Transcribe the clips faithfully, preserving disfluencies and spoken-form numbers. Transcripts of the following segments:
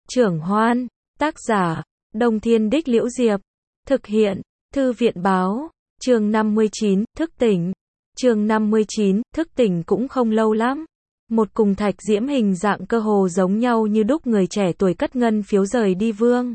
Trưởng Hoan, tác giả, Đông Thiên Đích Liễu Diệp, thực hiện, Thư viện báo, chương năm mươi chín, thức tỉnh. Chương năm mươi chín, thức tỉnh cũng không lâu lắm. Một cùng Thạch Diễm hình dạng cơ hồ giống nhau như đúc người trẻ tuổi cất ngân phiếu rời đi vương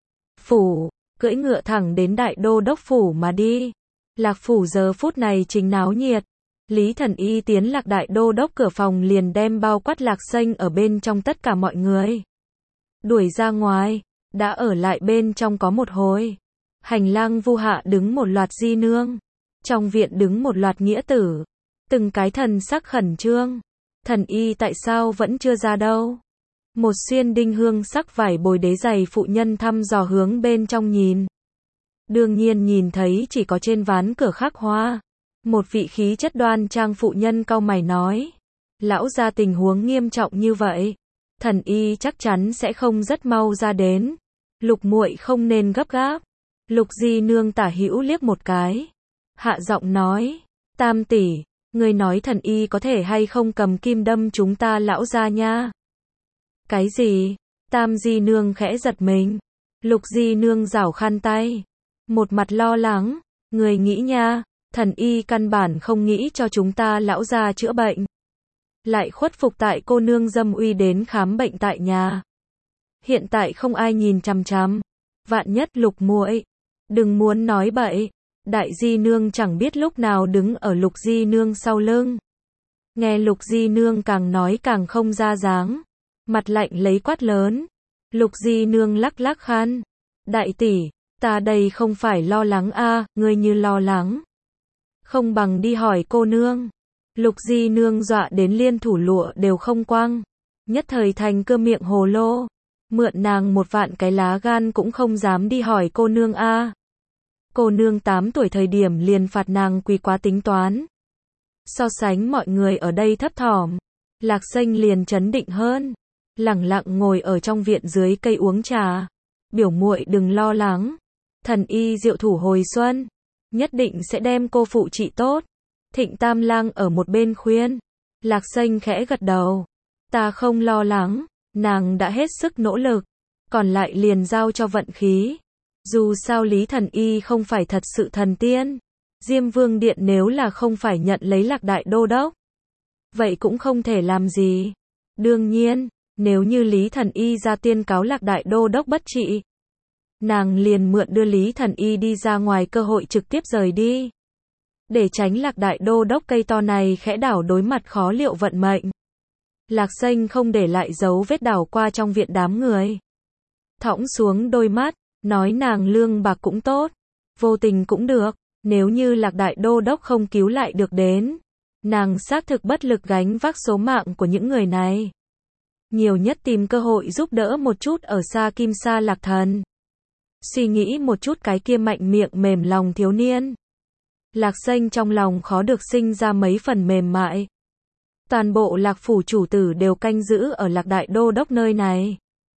phủ, cưỡi ngựa thẳng đến đại đô đốc phủ mà đi. Lạc phủ giờ phút này chính náo nhiệt. Lý Thần Y tiến Lạc đại đô đốc cửa phòng liền đem bao quát Lạc Xanh ở bên trong tất cả mọi người đuổi ra ngoài, đã ở lại bên trong có một hồi. Hành lang vu hạ đứng một loạt di nương, trong viện đứng một loạt nghĩa tử, từng cái thần sắc khẩn trương. Thần y tại sao vẫn chưa ra đâu? Một xuyên đinh hương sắc vải bồi đế giày phụ nhân thăm dò hướng bên trong nhìn. Đương nhiên nhìn thấy chỉ có trên ván cửa khắc hoa. Một vị khí chất đoan trang phụ nhân cau mày nói, lão gia tình huống nghiêm trọng như vậy, thần y chắc chắn sẽ không rất mau ra đến. Lục muội không nên gấp gáp. Lục di nương tả hữu liếc một cái, hạ giọng nói, tam tỷ, ngươi nói thần y có thể hay không cầm kim đâm chúng ta lão gia nha? Cái gì? Tam di nương khẽ giật mình. Lục di nương giảo khăn tay, một mặt lo lắng, người nghĩ nha, thần y căn bản không nghĩ cho chúng ta lão gia chữa bệnh, lại khuất phục tại cô nương dâm uy đến khám bệnh tại nhà. Hiện tại không ai nhìn chằm chằm, vạn nhất Lục muội, đừng muốn nói bậy. Đại di nương chẳng biết lúc nào đứng ở Lục di nương sau lưng. Nghe Lục di nương càng nói càng không ra dáng, mặt lạnh lấy quát lớn. Lục di nương lắc lắc khăn, đại tỷ, ta đây không phải lo lắng a, à, ngươi như lo lắng, không bằng đi hỏi cô nương. Lục di nương dọa đến liên thủ lụa đều không quăng, nhất thời thành cơ miệng hồ lô. Mượn nàng một vạn cái lá gan cũng không dám đi hỏi cô nương a. À. Cô nương tám tuổi thời điểm liền phạt nàng quỳ quá tính toán. So sánh mọi người ở đây thấp thỏm, Lạc Xanh liền trấn định hơn, lẳng lặng ngồi ở trong viện dưới cây uống trà. Biểu muội đừng lo lắng, thần y diệu thủ hồi xuân, nhất định sẽ đem cô phụ trị tốt. Thịnh Tam Lang ở một bên khuyên. Lạc Xanh khẽ gật đầu, ta không lo lắng, nàng đã hết sức nỗ lực, còn lại liền giao cho vận khí. Dù sao Lý Thần Y không phải thật sự thần tiên. Diêm Vương Điện nếu là không phải nhận lấy Lạc đại đô đốc, vậy cũng không thể làm gì. Đương nhiên, nếu như Lý Thần Y ra tiên cáo Lạc đại đô đốc bất trị, nàng liền mượn đưa Lý Thần Y đi ra ngoài cơ hội trực tiếp rời đi, để tránh Lạc đại đô đốc cây to này khẽ đảo đối mặt khó liệu vận mệnh. Lạc Xanh không để lại dấu vết đảo qua trong viện đám người, thõng xuống đôi mắt, nói nàng lương bạc cũng tốt, vô tình cũng được, nếu như Lạc đại đô đốc không cứu lại được đến, nàng xác thực bất lực gánh vác số mạng của những người này. Nhiều nhất tìm cơ hội giúp đỡ một chút ở xa Kim Sa Lạc Thần. Suy nghĩ một chút cái kia mạnh miệng mềm lòng thiếu niên, Lạc Xanh trong lòng khó được sinh ra mấy phần mềm mại. Toàn bộ Lạc phủ chủ tử đều canh giữ ở Lạc đại đô đốc nơi này.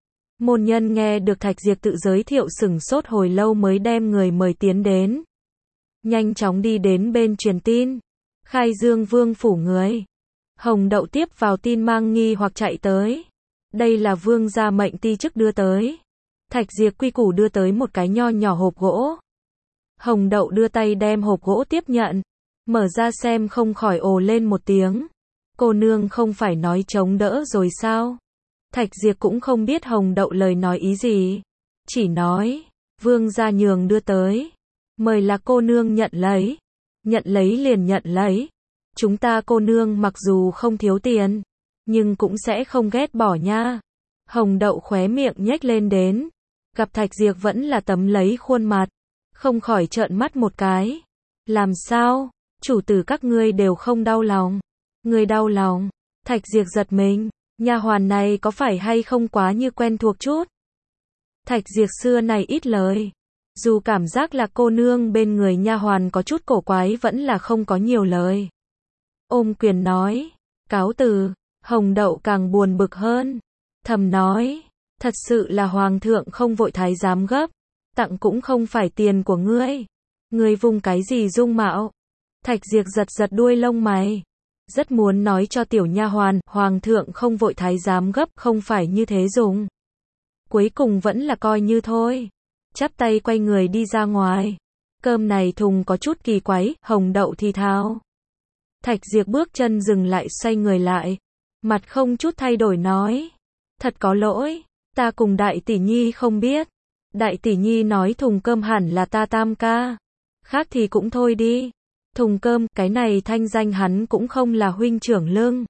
Môn nhân nghe được Thạch Diệp tự giới thiệu sửng sốt hồi lâu mới đem người mời tiến đến. Nhanh chóng đi đến bên truyền tin. Khai Dương Vương phủ người. Hồng Đậu tiếp vào tin mang nghi hoặc chạy tới. Đây là vương gia mệnh ti chức đưa tới. Thạch Diệp quy củ đưa tới một cái nho nhỏ hộp gỗ. Hồng Đậu đưa tay đem hộp gỗ tiếp nhận. Mở ra xem không khỏi ồ lên một tiếng. Cô nương không phải nói chống đỡ rồi sao? Thạch Diệp cũng không biết Hồng Đậu lời nói ý gì. Chỉ nói, vương gia nhường đưa tới. Mời là cô nương nhận lấy. Nhận lấy liền nhận lấy. Chúng ta cô nương mặc dù không thiếu tiền, nhưng cũng sẽ không ghét bỏ nha. Hồng Đậu khóe miệng nhếch lên đến. Gặp Thạch Diệp vẫn là tấm lấy khuôn mặt. Không khỏi trợn mắt một cái. Làm sao? Chủ tử các ngươi đều không đau lòng. Ngươi đau lòng. Thạch Diệp giật mình. Nha hoàn này có phải hay không quá như quen thuộc chút? Thạch Diệp xưa này ít lời. Dù cảm giác là cô nương bên người nha hoàn có chút cổ quái vẫn là không có nhiều lời. Ôm quyền nói. Cáo từ. Hồng Đậu càng buồn bực hơn. Thầm nói. Thật sự là hoàng thượng không vội thái giám gấp. Tặng cũng không phải tiền của ngươi. Ngươi vùng cái gì dung mạo? Thạch Diệp giật giật đuôi lông mày. Rất muốn nói cho tiểu nha hoàn, hoàng thượng không vội thái giám gấp, không phải như thế dùng. cuối cùng vẫn là coi như thôi. Chắp tay quay người đi ra ngoài. Cơm này thùng có chút kỳ quái, Hồng Đậu thì thào. Thạch Diệp bước chân dừng lại, xoay người lại. Mặt không chút thay đổi nói. Thật có lỗi, ta cùng Đại tỷ nhi không biết. Đại tỷ nhi nói thùng cơm hẳn là ta Tam ca. Khác thì cũng thôi đi. Thùng cơm, cái này thanh danh hắn cũng không là huynh trưởng lưng.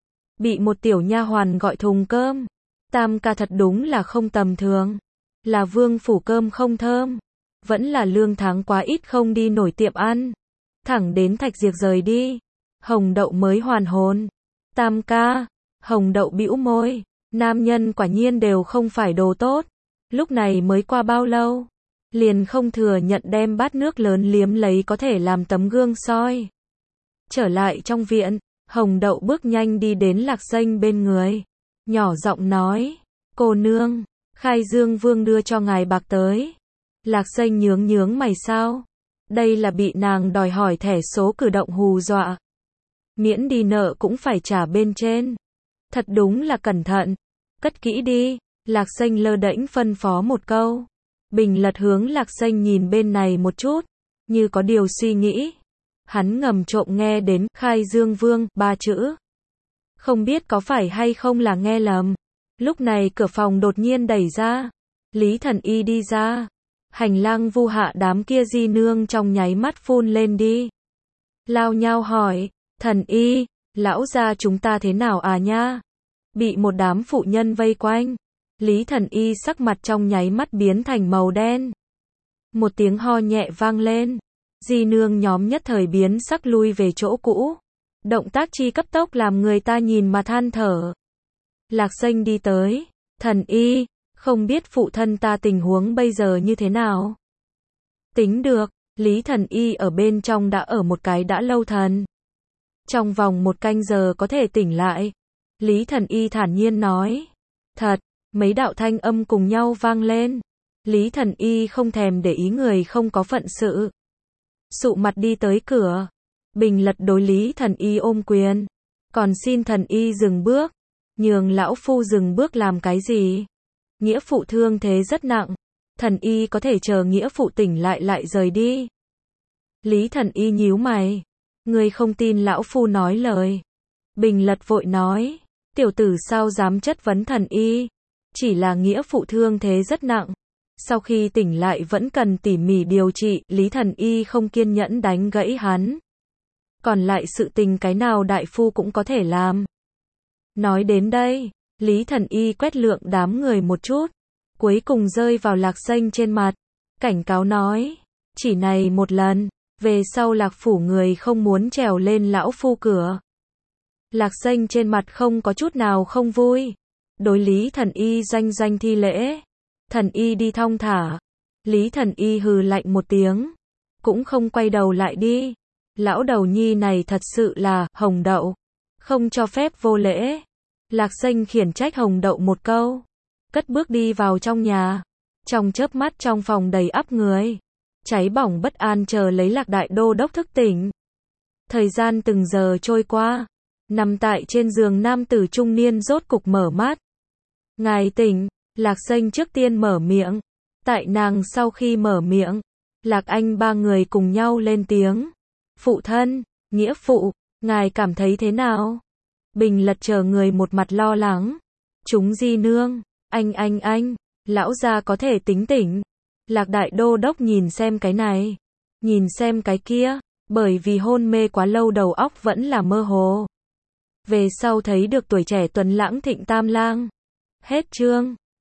Bị một tiểu nha hoàn gọi thùng cơm. Tam ca thật đúng là không tầm thường. Là vương phủ cơm không thơm. Vẫn là lương tháng quá ít không đi nổi tiệm ăn. Thẳng đến Thạch Diệp rời đi. Hồng Đậu mới hoàn hồn. Tam ca. Hồng Đậu bĩu môi. Nam nhân quả nhiên đều không phải đồ tốt. Lúc này mới qua bao lâu. Liền không thừa nhận đem bát nước lớn liếm lấy có thể làm tấm gương soi. Trở lại trong viện. Hồng Đậu bước nhanh đi đến Lạc Xanh bên người. Nhỏ giọng nói. Cô nương. Khai Dương Vương đưa cho ngài bạc tới. Lạc Xanh nhướng nhướng mày sao? Đây là bị nàng đòi hỏi thẻ số cử động hù dọa. Miễn đi nợ cũng phải trả bên trên. Thật đúng là cẩn thận. Cất kỹ đi. Lạc Xanh lơ đễnh phân phó một câu. Bình Lật hướng Lạc Xanh nhìn bên này một chút. Như có điều suy nghĩ. Hắn ngầm trộm nghe đến Khai Dương Vương ba chữ. Không biết có phải hay không là nghe lầm. Lúc này cửa phòng đột nhiên đẩy ra. Lý Thần Y đi ra. Hành lang vu hạ đám kia di nương trong nháy mắt phun lên đi. Lao nhau hỏi. Thần Y, lão gia chúng ta thế nào à nha? Bị một đám phụ nhân vây quanh. Lý Thần Y sắc mặt trong nháy mắt biến thành màu đen. Một tiếng ho nhẹ vang lên. Di nương nhóm nhất thời biến sắc lui về chỗ cũ. Động tác chi cấp tốc làm người ta nhìn mà than thở. Lạc Xanh đi tới. Thần Y, không biết phụ thân ta tình huống bây giờ như thế nào? Tính được, Lý Thần Y ở bên trong đã ở một cái đã lâu thần. Trong vòng một canh giờ có thể tỉnh lại. Lý Thần Y thản nhiên nói. Thật, mấy đạo thanh âm cùng nhau vang lên. Lý Thần Y không thèm để ý người không có phận sự. Sụ mặt đi tới cửa. Bình Lật đối Lý Thần Y ôm quyền. Còn xin Thần Y dừng bước. Nhường lão phu dừng bước làm cái gì? Nghĩa phụ thương thế rất nặng. Thần Y có thể chờ nghĩa phụ tỉnh lại lại rời đi. Lý Thần Y nhíu mày. Ngươi không tin lão phu nói lời. Bình Lật vội nói. Tiểu tử sao dám chất vấn Thần Y? Chỉ là nghĩa phụ thương thế rất nặng. Sau khi tỉnh lại vẫn cần tỉ mỉ điều trị. Lý Thần Y không kiên nhẫn đánh gãy hắn. Còn lại sự tình cái nào đại phu cũng có thể làm. Nói đến đây, Lý Thần Y quét lượng đám người một chút. Cuối cùng rơi vào Lạc Xanh trên mặt. Cảnh cáo nói. Chỉ này một lần. Về sau Lạc phủ người không muốn trèo lên lão phu cửa. Lạc Xanh trên mặt không có chút nào không vui. Đối Lý Thần Y doanh doanh thi lễ. Thần Y đi thong thả. Lý Thần Y hừ lạnh một tiếng. Cũng không quay đầu lại đi. Lão đầu nhi này thật sự là Hồng Đậu. Không cho phép vô lễ. Lạc Xanh khiển trách Hồng Đậu một câu. Cất bước đi vào trong nhà. Trong chớp mắt trong phòng đầy ắp người. Cháy bỏng bất an chờ lấy Lạc Đại Đô Đốc thức tỉnh. Thời gian từng giờ trôi qua. Nằm tại trên giường nam tử trung niên rốt cục mở mắt. Ngài tỉnh. Lạc Xanh trước tiên mở miệng. Tại nàng sau khi mở miệng. Lạc Anh ba người cùng nhau lên tiếng. Phụ thân, nghĩa phụ, ngài cảm thấy thế nào? Bình Lật chờ người một mặt lo lắng. Chúng di nương, anh anh anh, lão gia có thể tính tỉnh. Lạc Đại Đô Đốc nhìn xem cái này, nhìn xem cái kia, bởi vì hôn mê quá lâu đầu óc vẫn là mơ hồ. Về sau thấy được tuổi trẻ tuấn lãng Thịnh Tam Lang. Hết chương.